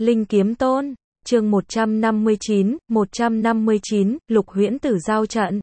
Linh Kiếm Tôn, chương 159, Lục Huyễn Tử giao trận.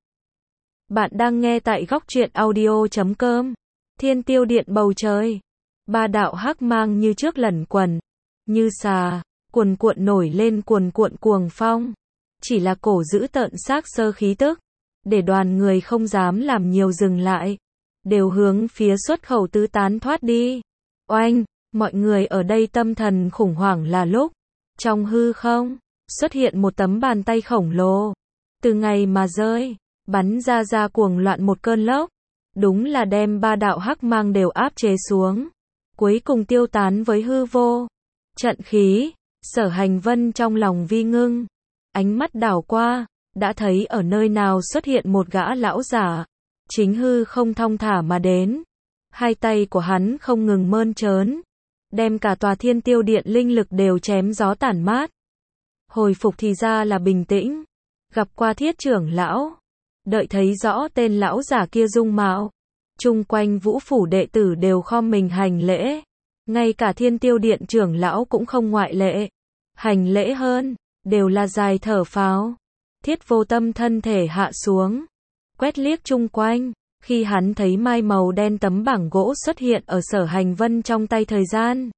Bạn đang nghe tại góc truyện audio.com. Thiên Tiêu Điện bầu trời. Ba đạo hắc mang như trước lẩn quẩn, như xà, cuồn cuộn nổi lên cuồn cuộn cuồng phong. Chỉ là cổ giữ tợn xác sơ khí tức, để đoàn người không dám làm nhiều dừng lại, đều hướng phía xuất khẩu tứ tán thoát đi. Oanh, mọi người ở đây tâm thần khủng hoảng là lúc, trong hư không, xuất hiện một tấm bàn tay khổng lồ, từ ngày mà rơi, bắn ra cuồng loạn một cơn lốc, đúng là đem ba đạo hắc mang đều áp chế xuống, cuối cùng tiêu tán với hư vô. Trận khí, Sở Hành Vân trong lòng vi ngưng, ánh mắt đảo qua, đã thấy ở nơi nào xuất hiện một gã lão giả, chính hư không thong thả mà đến, hai tay của hắn không ngừng mơn trớn, đem cả tòa Thiên Tiêu Điện linh lực đều chém gió tản mát. Hồi phục thì ra là bình tĩnh, gặp qua Thiết trưởng lão, đợi thấy rõ tên lão giả kia dung mạo, chung quanh Vũ phủ đệ tử đều khom mình hành lễ, ngay cả Thiên Tiêu Điện trưởng lão cũng không ngoại lệ, hành lễ hơn, đều là dài thở phào. Thiết Vô Tâm thân thể hạ xuống, quét liếc chung quanh, khi hắn thấy mai màu đen tấm bảng gỗ xuất hiện ở Sở Hành Vân trong tay thời gian,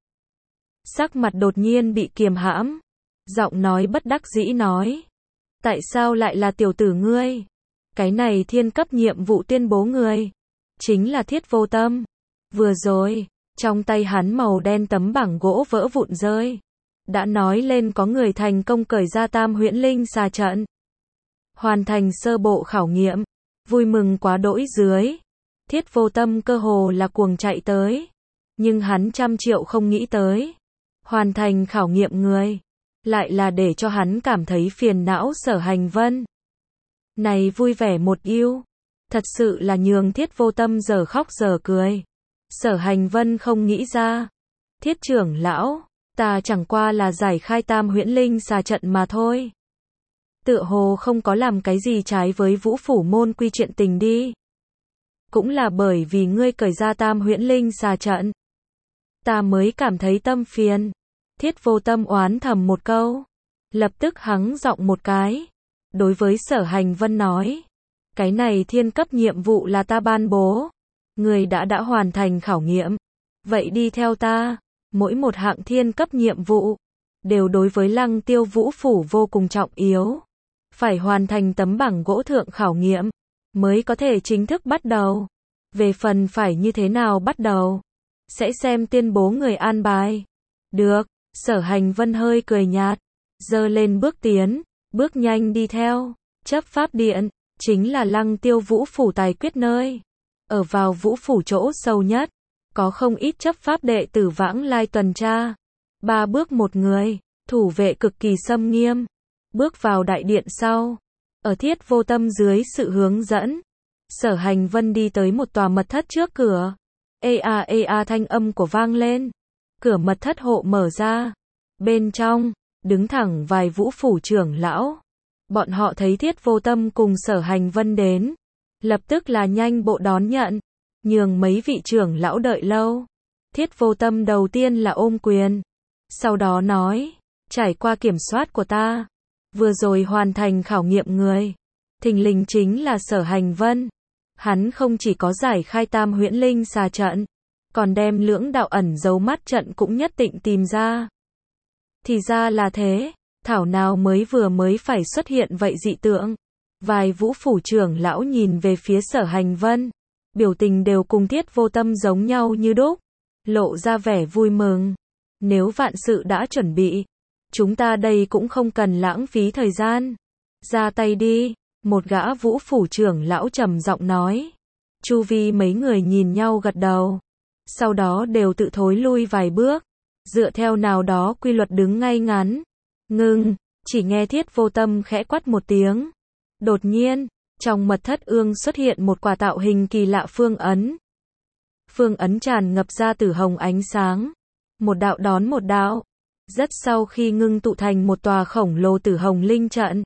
sắc mặt đột nhiên bị kiềm hãm, giọng nói bất đắc dĩ nói: tại sao lại là tiểu tử ngươi? Cái này thiên cấp nhiệm vụ tuyên bố người, chính là Thiết Vô Tâm. Vừa rồi, trong tay hắn màu đen tấm bảng gỗ vỡ vụn rơi, đã nói lên có người thành công cởi ra Tam Huyễn Linh xà trận, hoàn thành sơ bộ khảo nghiệm. Vui mừng quá đỗi dưới, Thiết Vô Tâm cơ hồ là cuồng chạy tới, nhưng hắn trăm triệu không nghĩ tới, hoàn thành khảo nghiệm người, lại là để cho hắn cảm thấy phiền não. Sở Hành Vân này vui vẻ một yêu, thật sự là nhường Thiết Vô Tâm giờ khóc giờ cười. Sở Hành Vân không nghĩ ra, Thiết trưởng lão, ta chẳng qua là giải khai Tam Huyễn Linh xà trận mà thôi, tựa hồ không có làm cái gì trái với Vũ phủ môn quy chuyện tình đi. Cũng là bởi vì ngươi cởi ra Tam Huyễn Linh xà trận, ta mới cảm thấy tâm phiền. Thiết Vô Tâm oán thầm một câu, lập tức hắng giọng một cái, đối với Sở Hành Vân nói: cái này thiên cấp nhiệm vụ là ta ban bố, người đã hoàn thành khảo nghiệm, vậy đi theo ta. Mỗi một hạng thiên cấp nhiệm vụ đều đối với Lăng Tiêu Vũ phủ vô cùng trọng yếu, phải hoàn thành tấm bảng gỗ thượng khảo nghiệm mới có thể chính thức bắt đầu. Về phần phải như thế nào bắt đầu, sẽ xem tuyên bố người an bài. Được. Sở Hành Vân hơi cười nhạt, giơ lên bước tiến, bước nhanh đi theo. Chấp pháp điện chính là Lăng Tiêu Vũ phủ tài quyết nơi, ở vào Vũ phủ chỗ sâu nhất, có không ít chấp pháp đệ tử vãng lai tuần tra. Ba bước một người, thủ vệ cực kỳ xâm nghiêm. Bước vào đại điện sau, ở Thiết Vô Tâm dưới sự hướng dẫn, Sở Hành Vân đi tới một tòa mật thất trước cửa. Ê a thanh âm của vang lên, cửa mật thất hộ mở ra, bên trong đứng thẳng vài Vũ phủ trưởng lão. Bọn họ thấy Thiết Vô Tâm cùng Sở Hành Vân đến, lập tức là nhanh bộ đón nhận, nhường mấy vị trưởng lão đợi lâu. Thiết Vô Tâm đầu tiên là ôm quyền, sau đó nói: trải qua kiểm soát của ta, vừa rồi hoàn thành khảo nghiệm người, thình lình chính là Sở Hành Vân. Hắn không chỉ có giải khai Tam Huyễn Linh xà trận, còn đem lưỡng đạo ẩn giấu mắt trận cũng nhất định tìm ra. Thì ra là thế, thảo nào mới phải xuất hiện vậy dị tượng. Vài Vũ phủ trưởng lão nhìn về phía Sở Hành Vân, biểu tình đều cùng Thiết Vô Tâm giống nhau như đúc, lộ ra vẻ vui mừng. Nếu vạn sự đã chuẩn bị, chúng ta đây cũng không cần lãng phí thời gian, ra tay đi. Một gã Vũ phủ trưởng lão trầm giọng nói. Chu vi mấy người nhìn nhau gật đầu, sau đó đều tự thối lui vài bước, dựa theo nào đó quy luật đứng ngay ngắn. Ngưng, chỉ nghe Thiết Vô Tâm khẽ quát một tiếng. Đột nhiên, trong mật thất ương xuất hiện một quả tạo hình kỳ lạ phương ấn. Phương ấn tràn ngập ra tử hồng ánh sáng, một đạo đón một đạo, rất sau khi ngưng tụ thành một tòa khổng lồ tử hồng linh trận,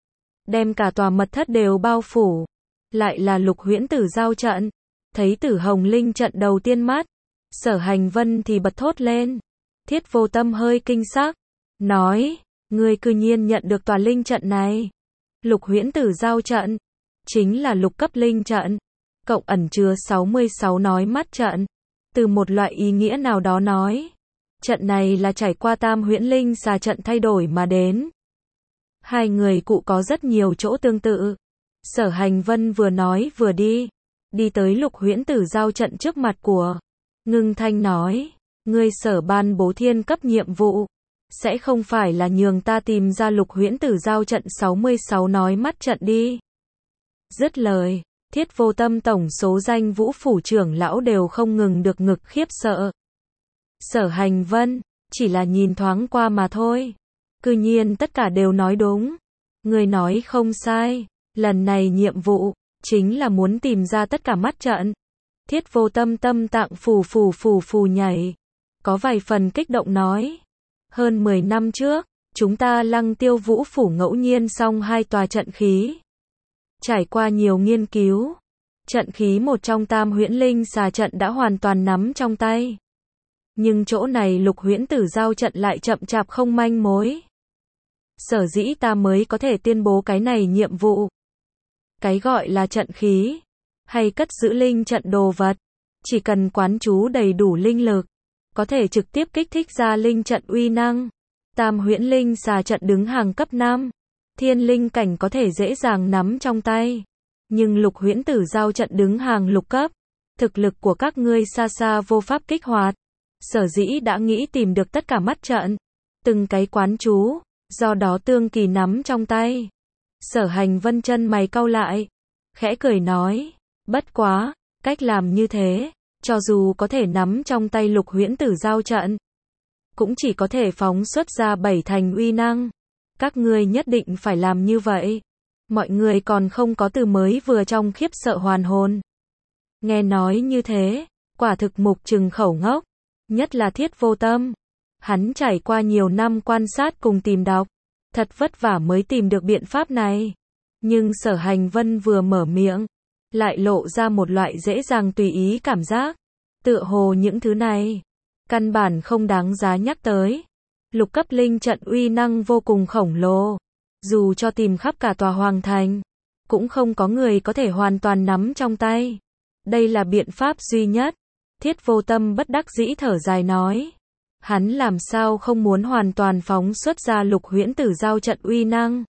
đem cả tòa mật thất đều bao phủ. Lại là Lục Huyễn Tử giao trận. Thấy tử hồng linh trận đầu tiên mắt, Sở Hành Vân thì bật thốt lên. Thiết Vô Tâm hơi kinh sắc, nói, ngươi cư nhiên nhận được tòa linh trận này. Lục huyễn tử giao trận, chính là lục cấp linh trận, cộng ẩn chứa 66 nói mắt trận. Từ một loại ý nghĩa nào đó nói, trận này là trải qua tam huyễn linh xà trận thay đổi mà đến. Hai người cụ có rất nhiều chỗ tương tự. Sở Hành Vân vừa nói vừa đi tới lục huyễn tử giao trận trước mặt của Ngưng Thanh nói, ngươi Sở ban bố thiên cấp nhiệm vụ, sẽ không phải là nhường ta tìm ra lục huyễn tử giao trận 66 nói mắt trận đi. Dứt lời, Thiết Vô Tâm tổng số danh Vũ phủ trưởng lão đều không ngừng được ngực khiếp sợ. Sở Hành Vân, chỉ là nhìn thoáng qua mà thôi. Cư nhiên tất cả đều nói đúng. Người nói không sai, lần này nhiệm vụ, chính là muốn tìm ra tất cả mắt trận. Thiết Vô Tâm tâm tạng phù nhảy. Có vài phần kích động nói. Hơn 10 năm trước, chúng ta Lăng Tiêu Vũ phủ ngẫu nhiên xong 2 tòa trận khí. Trải qua nhiều nghiên cứu, trận khí một trong tam huyễn linh xà trận đã hoàn toàn nắm trong tay. Nhưng chỗ này lục huyễn tử giao trận lại chậm chạp không manh mối. Sở dĩ ta mới có thể tuyên bố cái này nhiệm vụ. Cái gọi là trận khí, hay cất giữ linh trận đồ vật, chỉ cần quán chú đầy đủ linh lực, có thể trực tiếp kích thích ra linh trận uy năng. Tam huyễn linh xà trận đứng hàng cấp 5, thiên linh cảnh có thể dễ dàng nắm trong tay. Nhưng lục huyễn tử giao trận đứng hàng lục cấp, thực lực của các ngươi xa xa vô pháp kích hoạt. Sở dĩ đã nghĩ tìm được tất cả mắt trận, từng cái quán chú, do đó tương kỳ nắm trong tay. Sở Hành Vân chân mày cau lại, khẽ cười nói, bất quá, cách làm như thế, cho dù có thể nắm trong tay lục huyễn tử giao trận, cũng chỉ có thể phóng xuất ra 7 thành uy năng. Các ngươi nhất định phải làm như vậy. Mọi người còn không có từ mới vừa trong khiếp sợ hoàn hồn. Nghe nói như thế, quả thực mục trừng khẩu ngốc, nhất là Thiết Vô Tâm. Hắn trải qua nhiều năm quan sát cùng tìm đọc, thật vất vả mới tìm được biện pháp này. Nhưng Sở Hành Vân vừa mở miệng, lại lộ ra một loại dễ dàng tùy ý cảm giác. Tựa hồ những thứ này, căn bản không đáng giá nhắc tới. Lục cấp linh trận uy năng vô cùng khổng lồ. Dù cho tìm khắp cả tòa hoàng thành, cũng không có người có thể hoàn toàn nắm trong tay. Đây là biện pháp duy nhất. Thiết Vô Tâm bất đắc dĩ thở dài nói. Hắn làm sao không muốn hoàn toàn phóng xuất ra lục huyễn tử giao trận uy năng.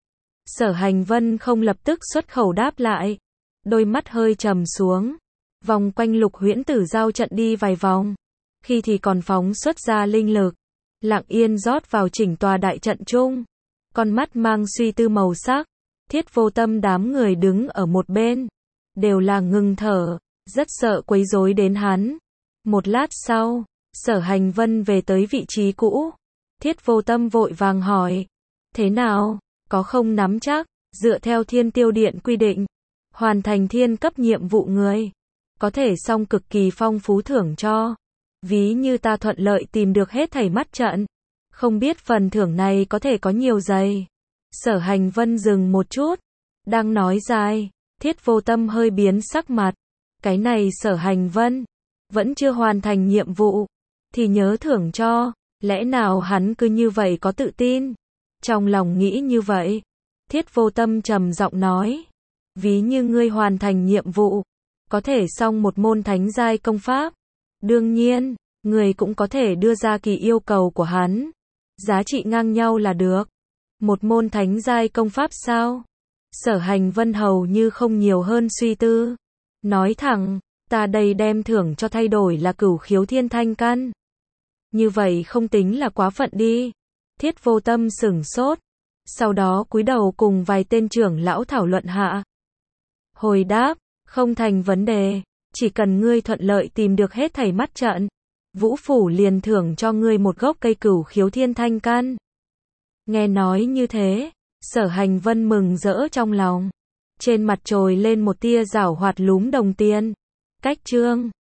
Sở Hành Vân không lập tức xuất khẩu đáp lại. Đôi mắt hơi trầm xuống. Vòng quanh lục huyễn tử giao trận đi vài vòng. Khi thì còn phóng xuất ra linh lực. Lặng yên rót vào chỉnh tòa đại trận chung. Con mắt mang suy tư màu sắc. Thiết Vô Tâm đám người đứng ở một bên. Đều là ngừng thở. Rất sợ quấy rối đến hắn. Một lát sau, Sở Hành Vân về tới vị trí cũ. Thiết Vô Tâm vội vàng hỏi. Thế nào? Có không nắm chắc? Dựa theo Thiên Tiêu Điện quy định, hoàn thành thiên cấp nhiệm vụ người, có thể xong cực kỳ phong phú thưởng cho. Ví như ta thuận lợi tìm được hết thảy mắt trận. Không biết phần thưởng này có thể có nhiều dày. Sở Hành Vân dừng một chút. Đang nói dài. Thiết Vô Tâm hơi biến sắc mặt. Cái này Sở Hành Vân vẫn chưa hoàn thành nhiệm vụ thì nhớ thưởng cho. Lẽ nào hắn cứ như vậy có tự tin? Trong lòng nghĩ như vậy, Thiết Vô Tâm trầm giọng nói. Ví như ngươi hoàn thành nhiệm vụ, có thể xong một môn thánh giai công pháp. Đương nhiên, người cũng có thể đưa ra kỳ yêu cầu của hắn. Giá trị ngang nhau là được. Một môn thánh giai công pháp sao? Sở Hành Vân hầu như không nhiều hơn suy tư. Nói thẳng, ta đây đem thưởng cho thay đổi là Cửu Khiếu Thiên Thanh Căn. Như vậy không tính là quá phận đi. Thiết Vô Tâm sửng sốt. Sau đó cúi đầu cùng vài tên trưởng lão thảo luận hạ. Hồi đáp, không thành vấn đề. Chỉ cần ngươi thuận lợi tìm được hết thảy mắt trận, Vũ phủ liền thưởng cho ngươi một gốc cây Cửu Khiếu Thiên Thanh Căn. Nghe nói như thế, Sở Hành Vân mừng rỡ trong lòng. Trên mặt trồi lên một tia giảo hoạt lúm đồng tiền. Cách chương